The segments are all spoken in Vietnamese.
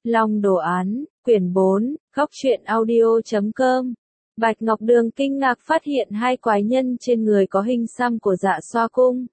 Long đồ án, quyển 4, góc truyện audio.com. Bạch Ngọc Đường kinh ngạc phát hiện hai quái nhân trên người có hình xăm của Dạ Xoa cung.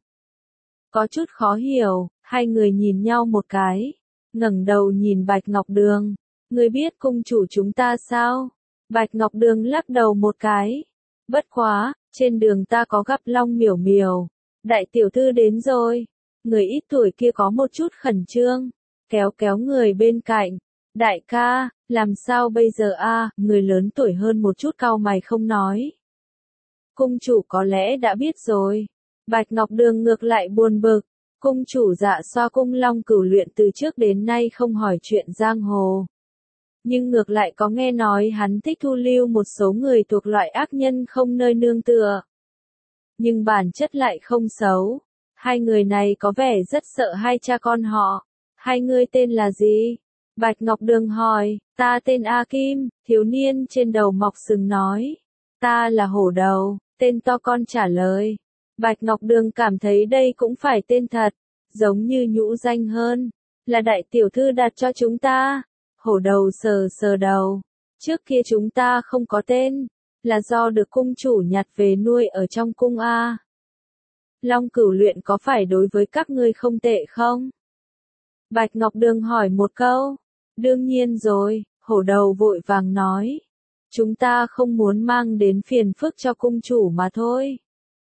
Có chút khó hiểu, hai người nhìn nhau một cái, ngẩng đầu nhìn Bạch Ngọc Đường. Ngươi biết cung chủ chúng ta sao? Bạch Ngọc Đường lắc đầu một cái. Bất quá, trên đường ta có gặp Long Miểu Miểu. Đại tiểu thư đến rồi. Người ít tuổi kia có một chút khẩn trương, kéo kéo người bên cạnh. Đại ca, làm sao bây giờ a? Người lớn tuổi hơn một chút cau mày không nói. Cung chủ có lẽ đã biết rồi. Bạch Ngọc Đường ngược lại buồn bực. Cung chủ Dạ Xoa cung Long Cửu Luyện từ trước đến nay không hỏi chuyện giang hồ. Nhưng ngược lại có nghe nói hắn thích thu lưu một số người thuộc loại ác nhân không nơi nương tựa. Nhưng bản chất lại không xấu. Hai người này có vẻ rất sợ hai cha con họ. Hai người tên là gì? Bạch Ngọc Đường hỏi. Ta tên A Kim, thiếu niên trên đầu mọc sừng nói. Ta là Hổ Đầu, tên to con trả lời. Bạch Ngọc Đường cảm thấy đây cũng phải tên thật, giống như nhũ danh hơn. Là đại tiểu thư đặt cho chúng ta. Hổ Đầu sờ sờ đầu. Trước kia chúng ta không có tên, là do được cung chủ nhặt về nuôi ở trong cung A. Long Cửu Luyện có phải đối với các ngươi không tệ không? Bạch Ngọc Đường hỏi một câu. Đương nhiên rồi, Hổ Đầu vội vàng nói. Chúng ta không muốn mang đến phiền phức cho cung chủ mà thôi.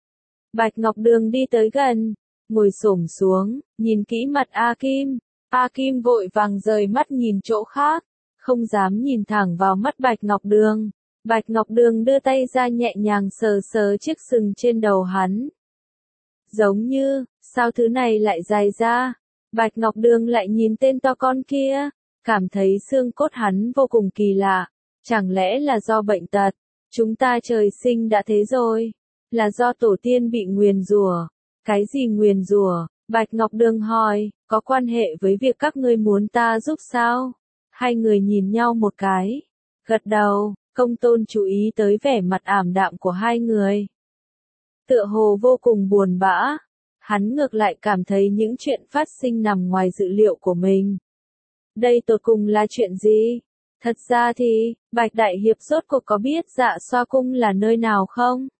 Bạch Ngọc Đường đi tới gần, ngồi xổm xuống, nhìn kỹ mặt A Kim. A Kim vội vàng rời mắt nhìn chỗ khác, không dám nhìn thẳng vào mắt Bạch Ngọc Đường. Bạch Ngọc Đường đưa tay ra nhẹ nhàng sờ sờ chiếc sừng trên đầu hắn. Giống như, sao thứ này lại dài ra? Bạch Ngọc Đường lại nhìn tên to con kia, cảm thấy xương cốt hắn vô cùng kỳ lạ. Chẳng lẽ là do bệnh tật? Chúng ta trời sinh đã thế rồi. Là do tổ tiên bị nguyền rủa. Cái gì nguyền rủa? Bạch Ngọc Đường hỏi, có quan hệ với việc các ngươi muốn ta giúp sao? Hai người nhìn nhau một cái, gật đầu. Công tôn chú ý tới vẻ mặt ảm đạm của hai người. Tựa hồ vô cùng buồn bã. Hắn ngược lại cảm thấy những chuyện phát sinh nằm ngoài dự liệu của mình. Đây tột cùng là chuyện gì? Thật ra thì, Bạch Đại Hiệp rốt cuộc có biết Dạ Xoa cung là nơi nào không?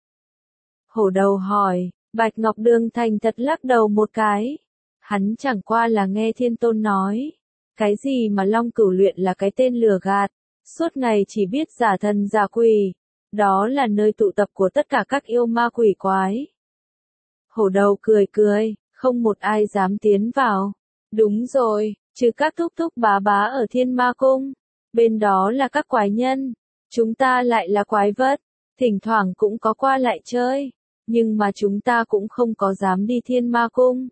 Hổ Đầu hỏi. Bạch Ngọc Đường thành thật lắc đầu một cái. Hắn chẳng qua là nghe Thiên Tôn nói. Cái gì mà Long Cửu Luyện là cái tên lừa gạt. Suốt ngày chỉ biết giả thần giả quỷ. Đó là nơi tụ tập của tất cả các yêu ma quỷ quái. Hổ Đầu cười cười, không một ai dám tiến vào. Đúng rồi, trừ các thúc thúc bá bá ở Thiên Ma Cung. Bên đó là các quái nhân. Chúng ta lại là quái vật. Thỉnh thoảng cũng có qua lại chơi. Nhưng mà chúng ta cũng không có dám đi Thiên Ma Cung.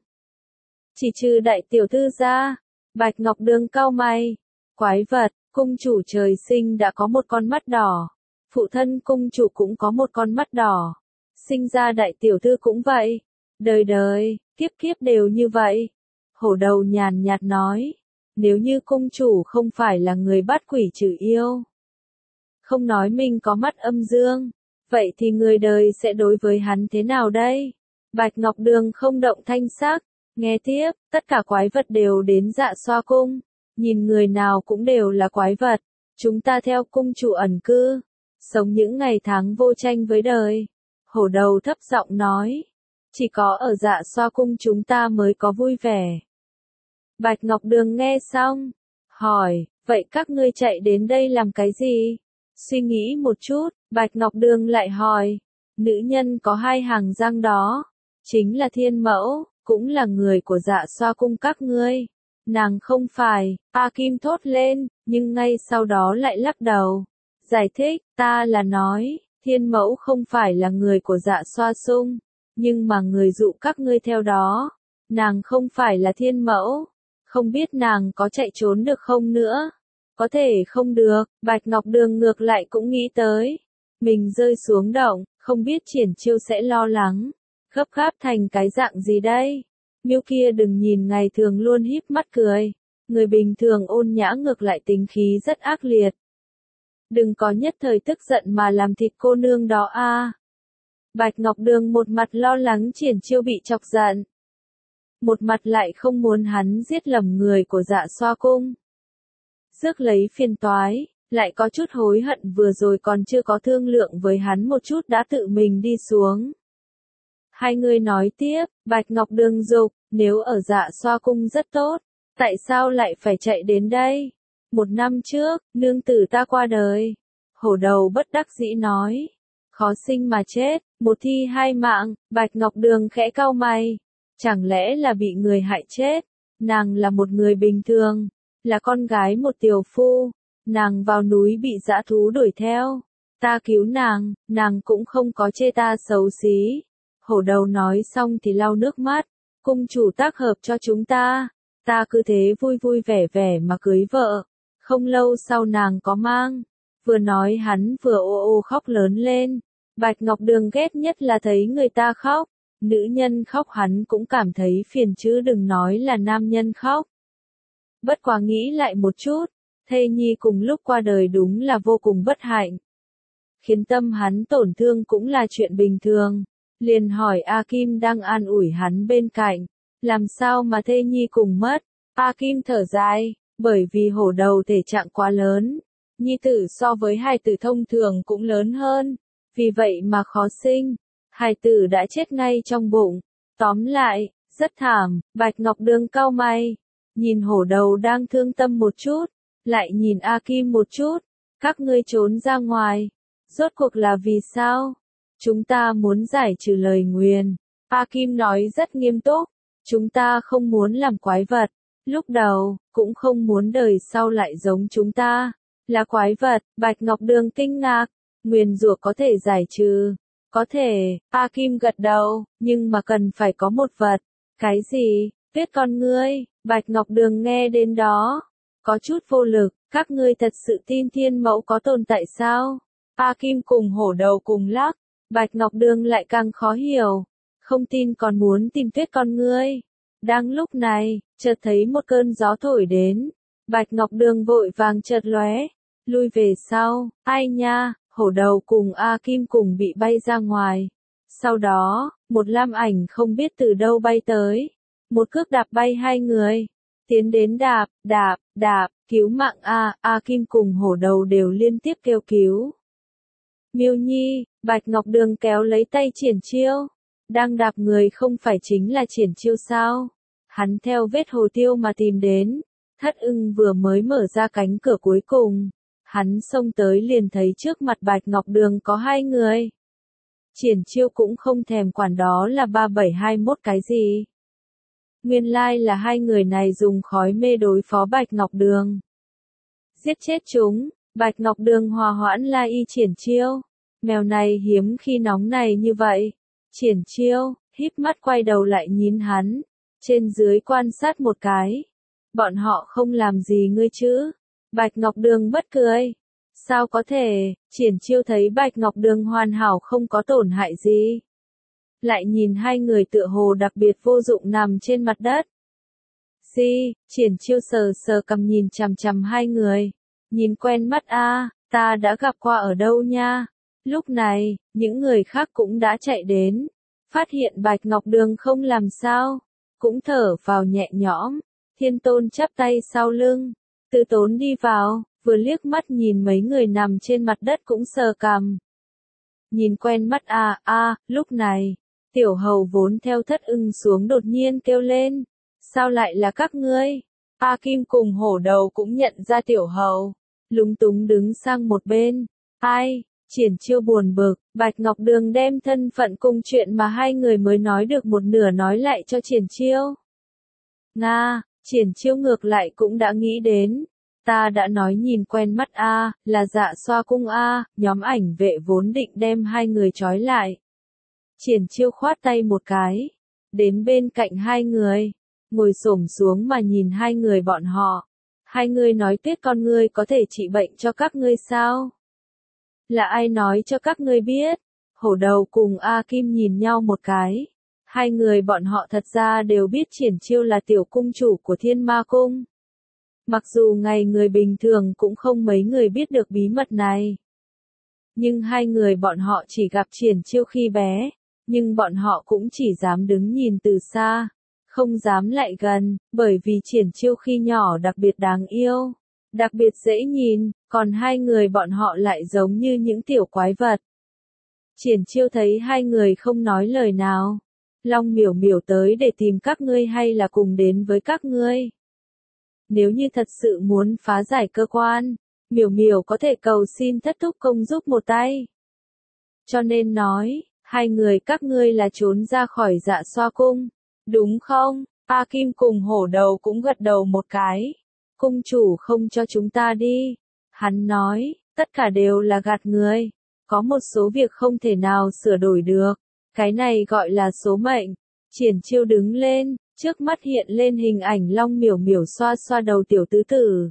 Chỉ trừ đại tiểu thư ra. Bạch Ngọc Đường cau mày. Quái vật, cung chủ trời sinh đã có một con mắt đỏ. Phụ thân cung chủ cũng có một con mắt đỏ. Sinh ra đại tiểu thư cũng vậy. Đời đời, kiếp kiếp đều như vậy. Hổ Đầu nhàn nhạt nói. Nếu như cung chủ không phải là người bắt quỷ trừ yêu. Không nói mình có mắt âm dương. Vậy thì người đời sẽ đối với hắn thế nào đây? Bạch Ngọc Đường không động thanh sắc. Nghe tiếp, tất cả quái vật đều đến Dạ Xoa cung. Nhìn người nào cũng đều là quái vật. Chúng ta theo cung chủ ẩn cư. Sống những ngày tháng vô tranh với đời. Hổ Đầu thấp giọng nói. Chỉ có ở Dạ Xoa cung chúng ta mới có vui vẻ. Bạch Ngọc Đường nghe xong. Hỏi, vậy các ngươi chạy đến đây làm cái gì? Suy nghĩ một chút, Bạch Ngọc Đường lại hỏi. Nữ nhân có hai hàng răng đó. Chính là Thiên Mẫu, cũng là người của Dạ Xoa cung các ngươi. Nàng không phải, A Kim thốt lên, nhưng ngay sau đó lại lắc đầu. Giải thích, ta là nói, Thiên Mẫu không phải là người của Dạ Xoa cung, nhưng mà người dụ các ngươi theo đó. Nàng không phải là Thiên Mẫu, không biết nàng có chạy trốn được không nữa. Có thể không được, Bạch Ngọc Đường ngược lại cũng nghĩ tới. Mình rơi xuống động, không biết triển chiêu sẽ lo lắng. Gấp gáp thành cái dạng gì đây? Miêu kia đừng nhìn ngày thường luôn híp mắt cười. Người bình thường ôn nhã ngược lại tính khí rất ác liệt. Đừng có nhất thời tức giận mà làm thịt cô nương đó a. Bạch Ngọc Đường một mặt lo lắng triển chiêu bị chọc giận. Một mặt lại không muốn hắn giết lầm người của Dạ Xoa cung. rước lấy phiền toái, lại có chút hối hận vừa rồi còn chưa có thương lượng với hắn một chút đã tự mình đi xuống. Hai người nói tiếp, Bạch Ngọc Đường dục, nếu ở Dạ Xoa cung rất tốt, tại sao lại phải chạy đến đây? 1 năm trước, nương tử ta qua đời. Hổ đầu bất đắc dĩ nói. Khó sinh mà chết, một thi hai mạng, Bạch Ngọc Đường khẽ cau mày. Chẳng lẽ là bị người hại chết? Nàng là một người bình thường, là con gái một tiều phu. Nàng vào núi bị dã thú đuổi theo. Ta cứu nàng cũng không có chê ta xấu xí. Hổ đầu nói xong thì lau nước mắt. Cung chủ tác hợp cho chúng ta. Ta cứ thế vui vui vẻ vẻ mà cưới vợ. Không lâu sau nàng có mang. Vừa nói hắn vừa ô ô khóc lớn lên. Bạch Ngọc Đường ghét nhất là thấy người ta khóc. Nữ nhân khóc hắn cũng cảm thấy phiền chứ đừng nói là nam nhân khóc. Bất quá nghĩ lại một chút. Thê nhi cùng lúc qua đời đúng là vô cùng bất hạnh. Khiến tâm hắn tổn thương cũng là chuyện bình thường. Liền hỏi A Kim đang an ủi hắn bên cạnh. Làm sao mà thê nhi cùng mất? A Kim thở dài, bởi vì hổ đầu thể trạng quá lớn. Nhi tử so với hài tử thông thường cũng lớn hơn. Vì vậy mà khó sinh. Hài tử đã chết ngay trong bụng. Tóm lại, rất thảm. Bạch Ngọc Đường cau mày. Nhìn hổ đầu đang thương tâm một chút. Lại nhìn A Kim một chút. Các ngươi trốn ra ngoài. Rốt cuộc là vì sao? Chúng ta muốn giải trừ lời nguyền. A Kim nói rất nghiêm túc. Chúng ta không muốn làm quái vật. Lúc đầu, cũng không muốn đời sau lại giống chúng ta. Là quái vật, Bạch Ngọc Đường kinh ngạc. Nguyền rủa có thể giải trừ. Có thể, A Kim gật đầu, nhưng mà cần phải có một vật. Cái gì? Tuyết con ngươi. Bạch Ngọc Đường nghe đến đó. Có chút vô lực, các ngươi thật sự tin thiên mẫu có tồn tại sao? A Kim cùng hổ đầu cùng lắc. Bạch Ngọc Đường lại càng khó hiểu. Không tin còn muốn tìm tuyết con ngươi. Đang lúc này, chợt thấy một cơn gió thổi đến. Bạch Ngọc Đường vội vàng chợt lóe. Lui về sau, ai nha, hổ đầu cùng A Kim cùng bị bay ra ngoài. Sau đó, một lam ảnh không biết từ đâu bay tới. Một cước đạp bay hai người. Tiến đến đạp, cứu mạng A Kim cùng hổ đầu đều liên tiếp kêu cứu. Miêu Nhi, Bạch Ngọc Đường kéo lấy tay Triển Chiêu. Đang đạp người không phải chính là Triển Chiêu sao? Hắn theo vết hồ tiêu mà tìm đến. Thất ưng vừa mới mở ra cánh cửa cuối cùng. Hắn xông tới liền thấy trước mặt Bạch Ngọc Đường có hai người. Triển Chiêu cũng không thèm quản đó là 3721 cái gì. Nguyên lai là hai người này dùng khói mê đối phó Bạch Ngọc Đường. Giết chết chúng, Bạch Ngọc Đường hòa hoãn la y Triển Chiêu. Mèo này hiếm khi nóng này như vậy. Triển Chiêu, híp mắt quay đầu lại nhìn hắn. Trên dưới quan sát một cái. Bọn họ không làm gì ngươi chứ? Bạch Ngọc Đường bất cười. Sao có thể, Triển Chiêu thấy Bạch Ngọc Đường hoàn hảo không có tổn hại gì. Lại nhìn hai người tựa hồ đặc biệt vô dụng nằm trên mặt đất. Triển Chiêu sờ sờ cầm nhìn chằm chằm hai người. Nhìn quen mắt ta đã gặp qua ở đâu nha. Lúc này, những người khác cũng đã chạy đến. Phát hiện Bạch Ngọc Đường không làm sao. Cũng thở vào nhẹ nhõm. Thiên Tôn chắp tay sau lưng. Từ Tốn đi vào, vừa liếc mắt nhìn mấy người nằm trên mặt đất cũng sờ cằm. Nhìn quen mắt lúc này, Tiểu Hầu vốn theo Thất Ưng xuống đột nhiên kêu lên. Sao lại là các ngươi? A Kim cùng hổ đầu cũng nhận ra Tiểu Hầu. Lúng túng đứng sang một bên. Ai? Triển Chiêu buồn bực, Bạch Ngọc Đường đem thân phận cùng chuyện mà hai người mới nói được một nửa nói lại cho Triển Chiêu. Triển Chiêu ngược lại cũng đã nghĩ đến. Ta đã nói nhìn quen mắt là Dạ Xoa cung nhóm ảnh vệ vốn định đem hai người trói lại. Triển Chiêu khoát tay một cái. Đến bên cạnh hai người. Ngồi xổm xuống mà nhìn hai người bọn họ. Hai người nói Tuyết con ngươi có thể trị bệnh cho các ngươi sao? Là ai nói cho các ngươi biết? Hổ đầu cùng A Kim nhìn nhau một cái. Hai người bọn họ thật ra đều biết Triển Chiêu là tiểu cung chủ của Thiên Ma Cung. Mặc dù ngày người bình thường cũng không mấy người biết được bí mật này. Nhưng hai người bọn họ chỉ gặp Triển Chiêu khi bé. Nhưng bọn họ cũng chỉ dám đứng nhìn từ xa. Không dám lại gần, bởi vì Triển Chiêu khi nhỏ đặc biệt đáng yêu. đặc biệt dễ nhìn, còn hai người bọn họ lại giống như những tiểu quái vật. Triển Chiêu thấy hai người không nói lời nào. Long Miểu Miểu tới để tìm các ngươi hay là cùng đến với các ngươi? Nếu như thật sự muốn phá giải cơ quan, Miểu Miểu có thể cầu xin Thất Thúc Công giúp một tay. Cho nên nói, hai người các ngươi là trốn ra khỏi Dạ Xoa cung, đúng không? A Kim cùng Hổ Đầu cũng gật đầu một cái. Cung chủ không cho chúng ta đi. Hắn nói, tất cả đều là gạt người. Có một số việc không thể nào sửa đổi được. Cái này gọi là số mệnh. Triển Chiêu đứng lên, trước mắt hiện lên hình ảnh Long Miểu Miểu xoa xoa đầu tiểu tứ tử.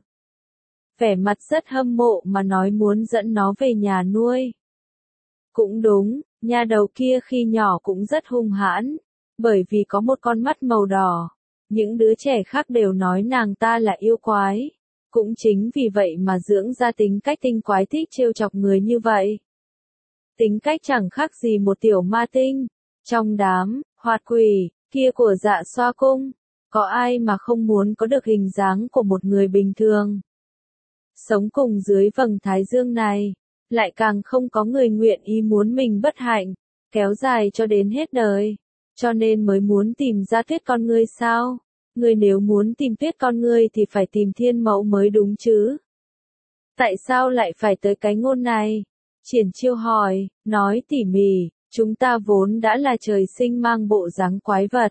Vẻ mặt rất hâm mộ mà nói muốn dẫn nó về nhà nuôi. Cũng đúng, nha đầu kia khi nhỏ cũng rất hung hãn, bởi vì có một con mắt màu đỏ. Những đứa trẻ khác đều nói nàng ta là yêu quái. Cũng chính vì vậy mà dưỡng ra tính cách tinh quái thích trêu chọc người như vậy. Tính cách chẳng khác gì một tiểu ma tinh. Trong đám hoạt quỷ kia của Dạ Xoa cung, có ai mà không muốn có được hình dáng của một người bình thường. Sống cùng dưới vầng thái dương này, lại càng không có người nguyện ý muốn mình bất hạnh, kéo dài cho đến hết đời. Cho nên mới muốn tìm ra Tuyết con ngươi sao? Ngươi nếu muốn tìm Tuyết con ngươi thì phải tìm Thiên Mẫu mới đúng chứ. Tại sao lại phải tới cái ngôn này? Triển Chiêu hỏi, nói tỉ mỉ, chúng ta vốn đã là trời sinh mang bộ dáng quái vật.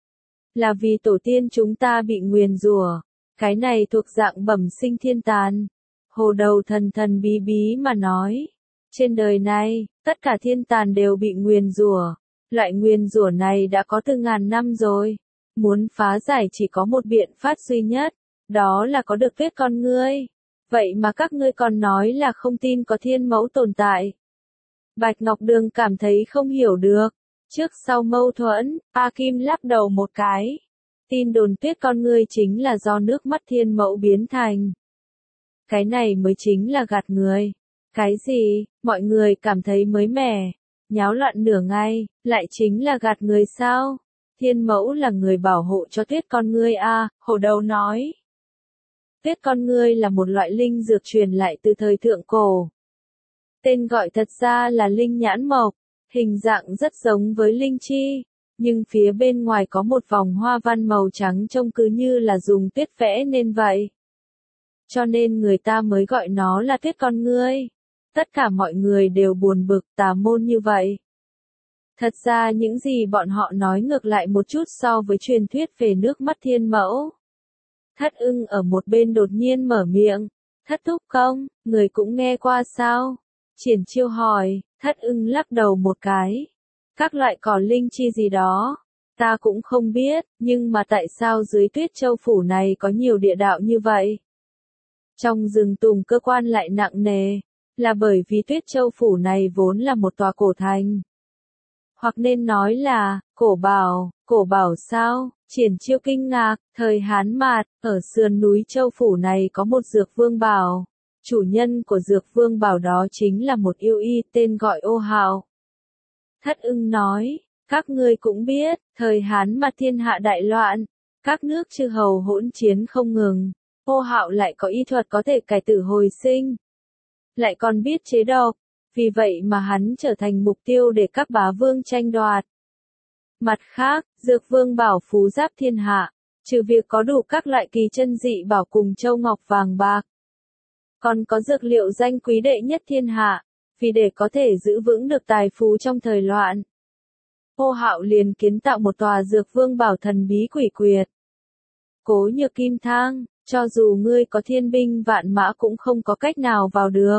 Là vì tổ tiên chúng ta bị nguyền rủa, cái này thuộc dạng bẩm sinh thiên tàn. Hồ Đầu thần thần bí bí mà nói, trên đời này, tất cả thiên tàn đều bị nguyền rủa. Loại nguyền rủa này đã có từ ngàn năm rồi. Muốn phá giải chỉ có một biện pháp duy nhất, đó là có được Tuyết con ngươi. Vậy mà các ngươi còn nói là không tin có Thiên Mẫu tồn tại. Bạch Ngọc Đường cảm thấy không hiểu được. Trước sau mâu thuẫn, A Kim lắc đầu một cái. Tin đồn Tuyết con ngươi chính là do nước mắt Thiên Mẫu biến thành. Cái này mới chính là gạt người. Cái gì, mọi người cảm thấy mới mẻ, nháo loạn nửa ngày, lại chính là gạt người sao? Thiên Mẫu là người bảo hộ cho Tuyết con ngươi a, Hổ Đầu nói. Tuyết con ngươi là một loại linh dược truyền lại từ thời thượng cổ. Tên gọi thật ra là linh nhãn mộc, hình dạng rất giống với linh chi, nhưng phía bên ngoài có một vòng hoa văn màu trắng trông cứ như là dùng tuyết vẽ nên vậy. Cho nên người ta mới gọi nó là Tuyết con ngươi. Tất cả mọi người đều buồn bực tà môn như vậy. Thật ra những gì bọn họ nói ngược lại một chút so với truyền thuyết về nước mắt Thiên Mẫu. Thất Ưng ở một bên đột nhiên mở miệng. Thất Thúc Công, người cũng nghe qua sao? Triển Chiêu hỏi, Thất Ưng lắc đầu một cái. Các loại cỏ linh chi gì đó, ta cũng không biết, nhưng mà tại sao dưới Tuyết Châu Phủ này có nhiều địa đạo như vậy? Trong rừng tùng cơ quan lại nặng nề, là bởi vì Tuyết Châu Phủ này vốn là một tòa cổ thành. Hoặc nên nói là, cổ bảo sao? Triển Chiêu kinh ngạc, thời Hán Mạt, ở sườn núi Châu Phủ này có một dược vương bảo. Chủ nhân của dược vương bảo đó chính là một yêu y tên gọi Ô Hạo. Thất Ưng nói, các ngươi cũng biết, thời Hán Mạt thiên hạ đại loạn, các nước chư hầu hỗn chiến không ngừng. Ô Hạo lại có y thuật có thể cải tử hồi sinh, lại còn biết chế độc, vì vậy mà hắn trở thành mục tiêu để các bá vương tranh đoạt. Mặt khác, dược vương bảo phú giáp thiên hạ, trừ việc có đủ các loại kỳ chân dị bảo cùng châu ngọc vàng bạc, còn có dược liệu danh quý đệ nhất thiên hạ, vì để có thể giữ vững được tài phú trong thời loạn. Ô Hạo liền kiến tạo một tòa dược vương bảo thần bí quỷ quyệt. Cố Nhược Kim Thang, cho dù ngươi có thiên binh vạn mã cũng không có cách nào vào được.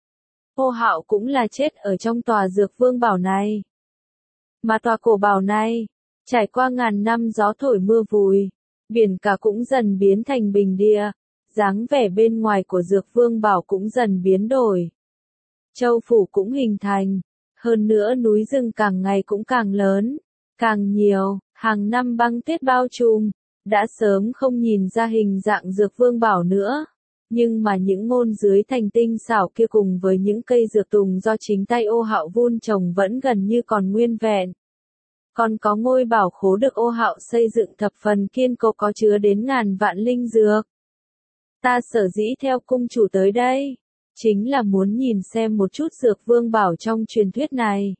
Ô Hạo cũng là chết ở trong tòa dược vương bảo này. Mà tòa cổ bảo này, trải qua ngàn năm gió thổi mưa vùi, biển cả cũng dần biến thành bình địa, dáng vẻ bên ngoài của dược vương bảo cũng dần biến đổi. Châu phủ cũng hình thành, hơn nữa núi rừng càng ngày cũng càng lớn, càng nhiều, hàng năm băng tuyết bao trùm, đã sớm không nhìn ra hình dạng dược vương bảo nữa. Nhưng mà những ngôn dưới thành tinh xảo kia cùng với những cây dược tùng do chính tay Ô Hạo vun trồng vẫn gần như còn nguyên vẹn. Còn có ngôi bảo khố được Ô Hạo xây dựng thập phần kiên cố có chứa đến ngàn vạn linh dược. Ta sở dĩ theo cung chủ tới đây, chính là muốn nhìn xem một chút Dược Vương Bảo trong truyền thuyết này.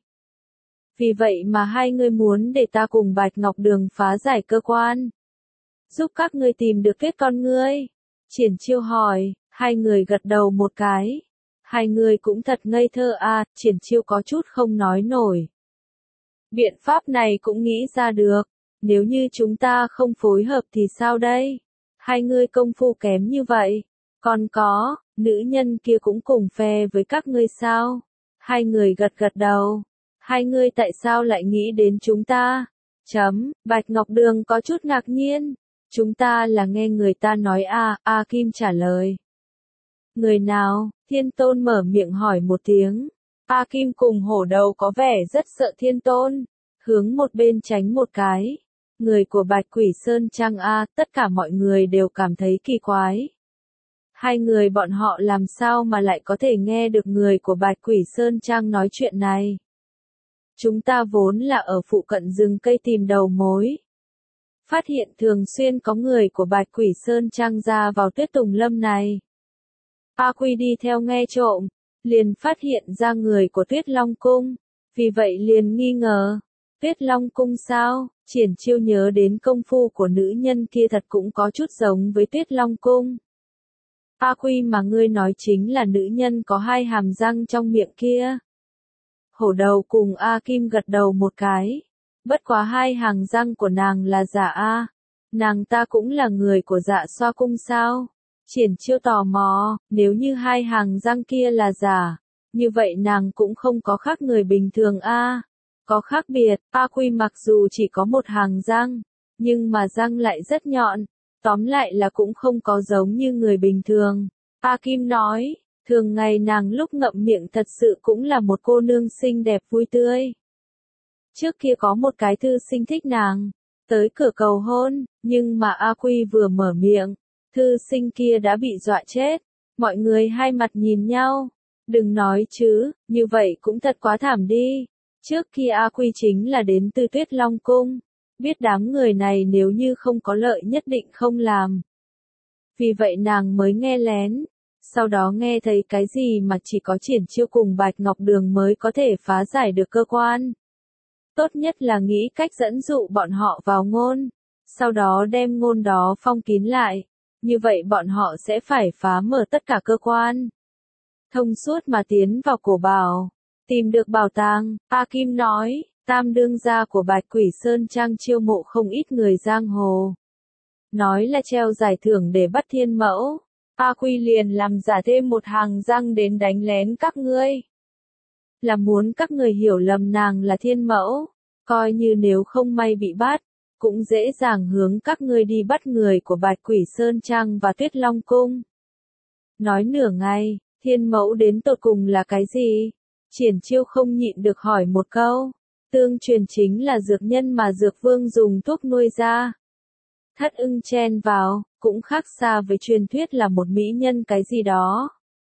Vì vậy mà hai ngươi muốn để ta cùng Bạch Ngọc Đường phá giải cơ quan. Giúp các ngươi tìm được kết con ngươi. Triển Chiêu hỏi, hai người gật đầu một cái. Hai người cũng thật ngây thơ à, Triển Chiêu có chút không nói nổi. Biện pháp này cũng nghĩ ra được, nếu như chúng ta không phối hợp thì sao đây? Hai ngươi công phu kém như vậy, còn có, nữ nhân kia cũng cùng phe với các ngươi sao? Hai người gật gật đầu. Hai ngươi tại sao lại nghĩ đến chúng ta? Bạch Ngọc Đường có chút ngạc nhiên. Chúng ta là nghe người ta nói à, A Kim trả lời. Người nào? Thiên Tôn mở miệng hỏi một tiếng. A Kim cùng hổ đầu có vẻ rất sợ Thiên Tôn. Hướng một bên tránh một cái. Người của Bạch Quỷ Sơn Trang A, tất cả mọi người đều cảm thấy kỳ quái. Hai người bọn họ làm sao mà lại có thể nghe được người của Bạch Quỷ Sơn Trang nói chuyện này? Chúng ta vốn là ở phụ cận rừng cây tìm đầu mối. Phát hiện thường xuyên có người của Bạch Quỷ Sơn Trang ra vào Tuyết Tùng Lâm này. A Quy đi theo nghe trộm, liền phát hiện ra người của Tuyết Long Cung, vì vậy liền nghi ngờ. Tuyết Long Cung sao? Triển Chiêu nhớ đến công phu của nữ nhân kia thật cũng có chút giống với Tuyết Long Cung. A Quy mà ngươi nói chính là nữ nhân có hai hàm răng trong miệng kia. Hổ đầu cùng A Kim gật đầu một cái. Bất quá hai hàng răng của nàng là giả A. Nàng ta cũng là người của Dạ Xoa Cung sao? Triển Chiêu tò mò, nếu như hai hàng răng kia là giả, như vậy nàng cũng không có khác người bình thường A. Có khác biệt, A Quy mặc dù chỉ có một hàng răng, nhưng mà răng lại rất nhọn, tóm lại là cũng không có giống như người bình thường. A Kim nói, thường ngày nàng lúc ngậm miệng thật sự cũng là một cô nương xinh đẹp vui tươi. Trước kia có một cái thư sinh thích nàng, tới cửa cầu hôn, nhưng mà A Quy vừa mở miệng, thư sinh kia đã bị dọa chết. Mọi người hai mặt nhìn nhau, đừng nói chứ, như vậy cũng thật quá thảm đi. Trước kia A Quy chính là đến từ Tuyết Long Cung, biết đám người này nếu như không có lợi nhất định không làm. Vì vậy nàng mới nghe lén, sau đó nghe thấy cái gì mà chỉ có Triển Chiêu cùng Bạch Ngọc Đường mới có thể phá giải được cơ quan. Tốt nhất là nghĩ cách dẫn dụ bọn họ vào ngôn, sau đó đem ngôn đó phong kín lại, như vậy bọn họ sẽ phải phá mở tất cả cơ quan. Thông suốt mà tiến vào cổ bảo, tìm được bảo tàng, A Kim nói, tam đương gia của Bạch Quỷ Sơn Trang chiêu mộ không ít người giang hồ. Nói là treo giải thưởng để bắt thiên mẫu, A Quy liền làm giả thêm một hàng răng đến đánh lén các ngươi. Là muốn các người hiểu lầm nàng là thiên mẫu, coi như nếu không may bị bắt, cũng dễ dàng hướng các ngươi đi bắt người của Bạch Quỷ Sơn Trang và Tuyết Long Cung. Nói nửa ngày, thiên mẫu đến tột cùng là cái gì? Triển Chiêu không nhịn được hỏi một câu. Tương truyền chính là dược nhân mà Dược Vương dùng thuốc nuôi ra. Thất ưng chen vào, cũng khác xa với truyền thuyết là một mỹ nhân cái gì đó.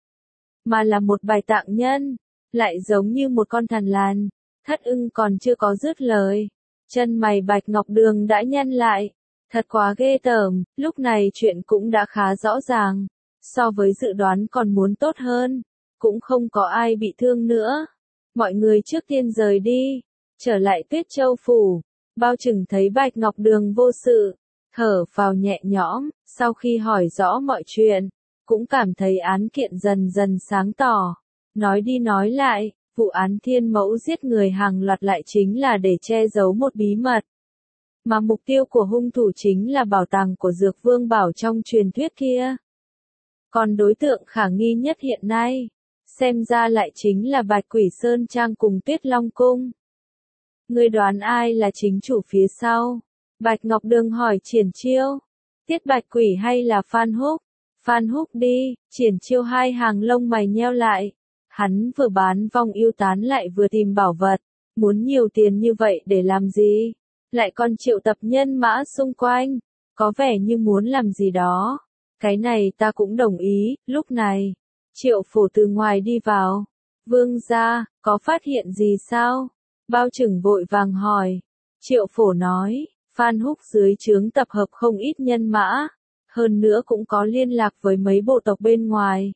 Mà là một bài tạng nhân, lại giống như một con thằn lằn. Thất ưng còn chưa có dứt lời. Chân mày Bạch Ngọc Đường đã nhăn lại. Thật quá ghê tởm, lúc này chuyện cũng đã khá rõ ràng. So với dự đoán còn muốn tốt hơn. Cũng không có ai bị thương nữa. Mọi người trước tiên rời đi. Trở lại Tuyết Châu Phủ. Bao Trừng thấy Bạch Ngọc Đường vô sự. Thở phào nhẹ nhõm, sau khi hỏi rõ mọi chuyện. Cũng cảm thấy án kiện dần dần sáng tỏ. Nói đi nói lại, vụ án thiên mẫu giết người hàng loạt lại chính là để che giấu một bí mật. Mà mục tiêu của hung thủ chính là bảo tàng của Dược Vương Bảo trong truyền thuyết kia. Còn đối tượng khả nghi nhất hiện nay, xem ra lại chính là Bạch Quỷ Sơn Trang cùng Tuyết Long Cung. Ngươi đoán ai là chính chủ phía sau? Bạch Ngọc Đường hỏi Triển Chiêu. Tiết Bạch Quỷ hay là Phan Húc? Phan Húc đi, Triển Chiêu hai hàng lông mày nheo lại. Hắn vừa bán vong yêu tán lại vừa tìm bảo vật. Muốn nhiều tiền như vậy để làm gì? Lại còn triệu tập nhân mã xung quanh. Có vẻ như muốn làm gì đó. Cái này ta cũng đồng ý, lúc này. Triệu Phổ từ ngoài đi vào. Vương gia, có phát hiện gì sao? Bao Trừng vội vàng hỏi. Triệu Phổ nói, Phan Húc dưới trướng tập hợp không ít nhân mã. hơn nữa cũng có liên lạc với mấy bộ tộc bên ngoài.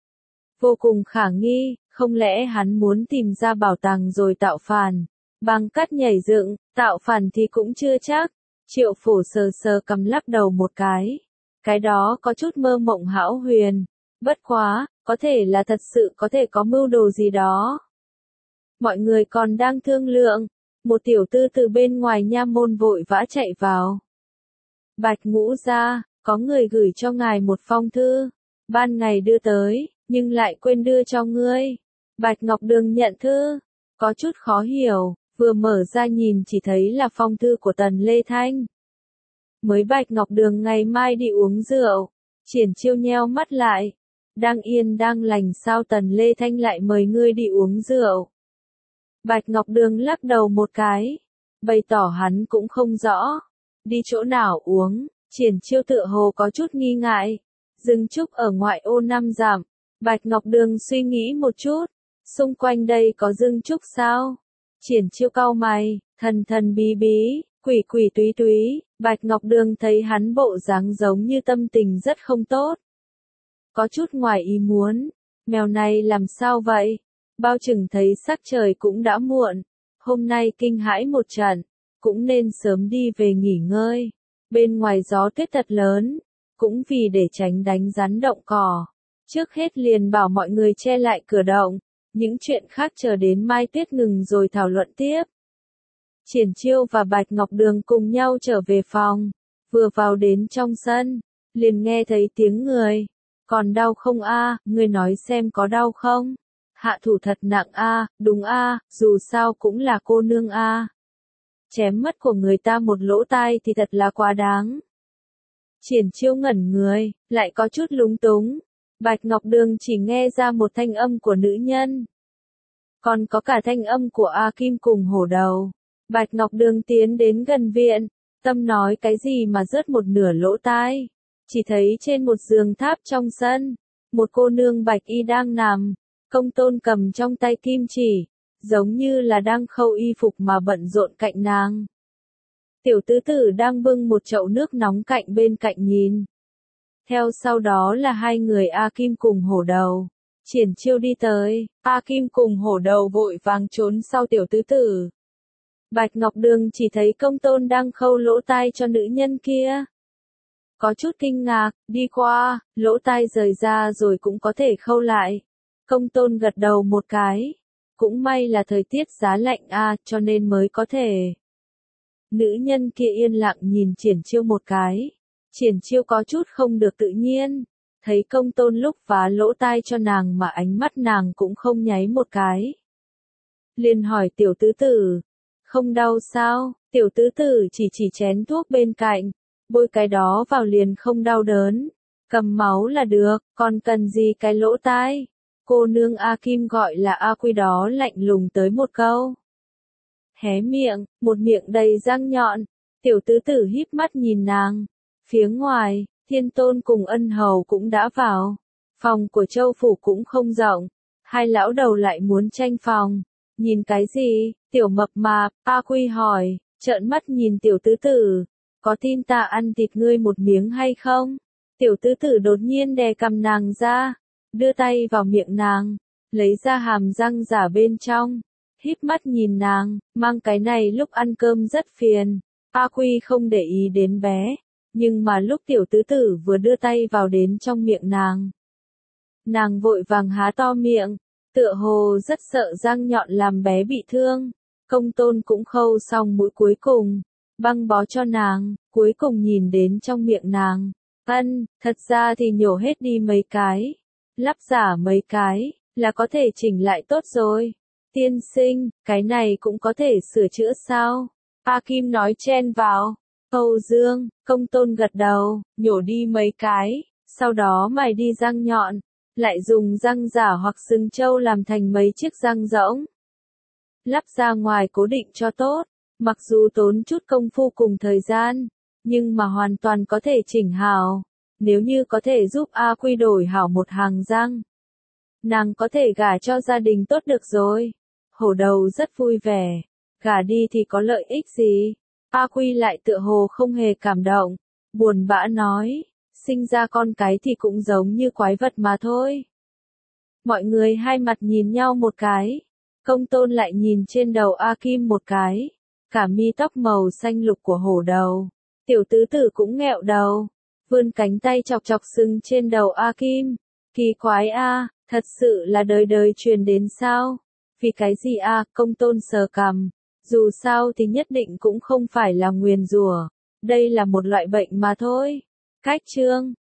Vô cùng khả nghi, không lẽ hắn muốn tìm ra bảo tàng rồi tạo phản, bằng cách nhảy dựng, tạo phản thì cũng chưa chắc. Triệu Phổ sờ sờ cằm lắc đầu một cái đó có chút mơ mộng hão huyền, bất quá, có thể là thật sự có thể có mưu đồ gì đó. Mọi người còn đang thương lượng, một tiểu tư từ bên ngoài nha môn vội vã chạy vào. Bạch Ngũ gia, có người gửi cho ngài một phong thư, ban ngày đưa tới, nhưng lại quên đưa cho ngươi. Bạch Ngọc Đường nhận thư, có chút khó hiểu, vừa mở ra nhìn chỉ thấy là phong thư của Tần Lê Thanh. Mới Bạch Ngọc Đường ngày mai đi uống rượu, Triển Chiêu nheo mắt lại, đang yên đang lành sao Tần Lê Thanh lại mời ngươi đi uống rượu. Bạch Ngọc Đường lắc đầu một cái, bày tỏ hắn cũng không rõ, đi chỗ nào uống. Triển Chiêu tựa hồ có chút nghi ngại, dừng trúc ở ngoại ô 5 dặm. Bạch Ngọc Đường suy nghĩ một chút, xung quanh đây có dưng trúc sao? Triển Chiêu cau mày, thần thần bí bí, quỷ quỷ túy túy. Bạch Ngọc Đường thấy hắn bộ dáng giống như tâm tình rất không tốt, có chút ngoài ý muốn, mèo này làm sao vậy? Bao chừng thấy sắc trời cũng đã muộn, hôm nay kinh hãi một trận, cũng nên sớm đi về nghỉ ngơi. Bên ngoài gió tuyết thật lớn, cũng vì để tránh đánh rắn động cỏ. Trước hết liền bảo mọi người che lại cửa động, những chuyện khác chờ đến mai tuyết ngừng rồi thảo luận tiếp. Triển Chiêu và Bạch Ngọc Đường cùng nhau trở về phòng, vừa vào đến trong sân, liền nghe thấy tiếng người. Còn đau không a? Ngươi nói xem có đau không? Hạ thủ thật nặng a, đúng a, dù sao cũng là cô nương a. Chém mất của người ta một lỗ tai thì thật là quá đáng. Triển Chiêu ngẩn người, lại có chút lúng túng. Bạch Ngọc Đường chỉ nghe ra một thanh âm của nữ nhân. Còn có cả thanh âm của A Kim cùng hổ đầu. Bạch Ngọc Đường tiến đến gần viện, tâm nói cái gì mà rớt một nửa lỗ tai. Chỉ thấy trên một giường tháp trong sân, một cô nương bạch y đang nằm, Công Tôn cầm trong tay kim chỉ, giống như là đang khâu y phục mà bận rộn cạnh nàng. Tiểu tứ tử đang bưng một chậu nước nóng cạnh bên cạnh nhìn. Theo sau đó là hai người A Kim cùng hổ đầu. Triển Chiêu đi tới, A Kim cùng hổ đầu vội vàng trốn sau tiểu tứ tử. Bạch Ngọc Đường chỉ thấy Công Tôn đang khâu lỗ tai cho nữ nhân kia. Có chút kinh ngạc, đi qua, lỗ tai rời ra rồi cũng có thể khâu lại. Công Tôn gật đầu một cái. Cũng may là thời tiết giá lạnh cho nên mới có thể. Nữ nhân kia yên lặng nhìn Triển Chiêu một cái. Triển Chiêu có chút không được tự nhiên. Thấy Công Tôn lúc vá lỗ tai cho nàng mà ánh mắt nàng cũng không nháy một cái. Liền hỏi tiểu tứ tử. Không đau sao? Tiểu tứ tử chỉ chén thuốc bên cạnh. Bôi cái đó vào liền không đau đớn. Cầm máu là được, còn cần gì cái lỗ tai? Cô nương A Kim gọi là A Quy đó lạnh lùng tới một câu. Hé miệng, một miệng đầy răng nhọn. Tiểu tứ tử híp mắt nhìn nàng. Phía ngoài, Thiên Tôn cùng Ân Hầu cũng đã vào. Phòng của Châu Phủ cũng không rộng. Hai lão đầu lại muốn tranh phòng. Nhìn cái gì? Tiểu mập mạp, A Quy hỏi, trợn mắt nhìn tiểu tứ tử. Có tin ta ăn thịt ngươi một miếng hay không? Tiểu tứ tử đột nhiên đè cằm nàng ra, đưa tay vào miệng nàng, lấy ra hàm răng giả bên trong, híp mắt nhìn nàng, mang cái này lúc ăn cơm rất phiền. A Quy không để ý đến bé, nhưng mà lúc tiểu tứ tử vừa đưa tay vào đến trong miệng nàng vội vàng há to miệng, tựa hồ rất sợ răng nhọn làm bé bị thương. Công Tôn cũng khâu xong mũi cuối cùng, băng bó cho nàng, cuối cùng nhìn đến trong miệng nàng. Thật ra thì nhổ hết đi mấy cái, lắp giả mấy cái, là có thể chỉnh lại tốt rồi. Tiên sinh, cái này cũng có thể sửa chữa sao? A Kim nói chen vào. Âu Dương, Công Tôn gật đầu, nhổ đi mấy cái, sau đó mài đi răng nhọn, lại dùng răng giả hoặc sừng trâu làm thành mấy chiếc răng rỗng. Lắp ra ngoài cố định cho tốt, mặc dù tốn chút công phu cùng thời gian, nhưng mà hoàn toàn có thể chỉnh hảo. Nếu như có thể giúp A Quy đổi hảo một hàng răng, nàng có thể gả cho gia đình tốt được rồi. Hổ đầu rất vui vẻ, gả đi thì có lợi ích gì? A Quy lại tựa hồ không hề cảm động, buồn bã nói, sinh ra con cái thì cũng giống như quái vật mà thôi. Mọi người hai mặt nhìn nhau một cái. Công tôn lại nhìn trên đầu A Kim một cái. Cả mi tóc màu xanh lục của hổ đầu. Tiểu tứ tử cũng nghẹo đầu. Vươn cánh tay chọc chọc sừng trên đầu A Kim. Kỳ quái a, thật sự là đời đời truyền đến sao? Vì cái gì a? Công tôn sờ cằm. Dù sao thì nhất định cũng không phải là nguyền rủa. Đây là một loại bệnh mà thôi. Cách chương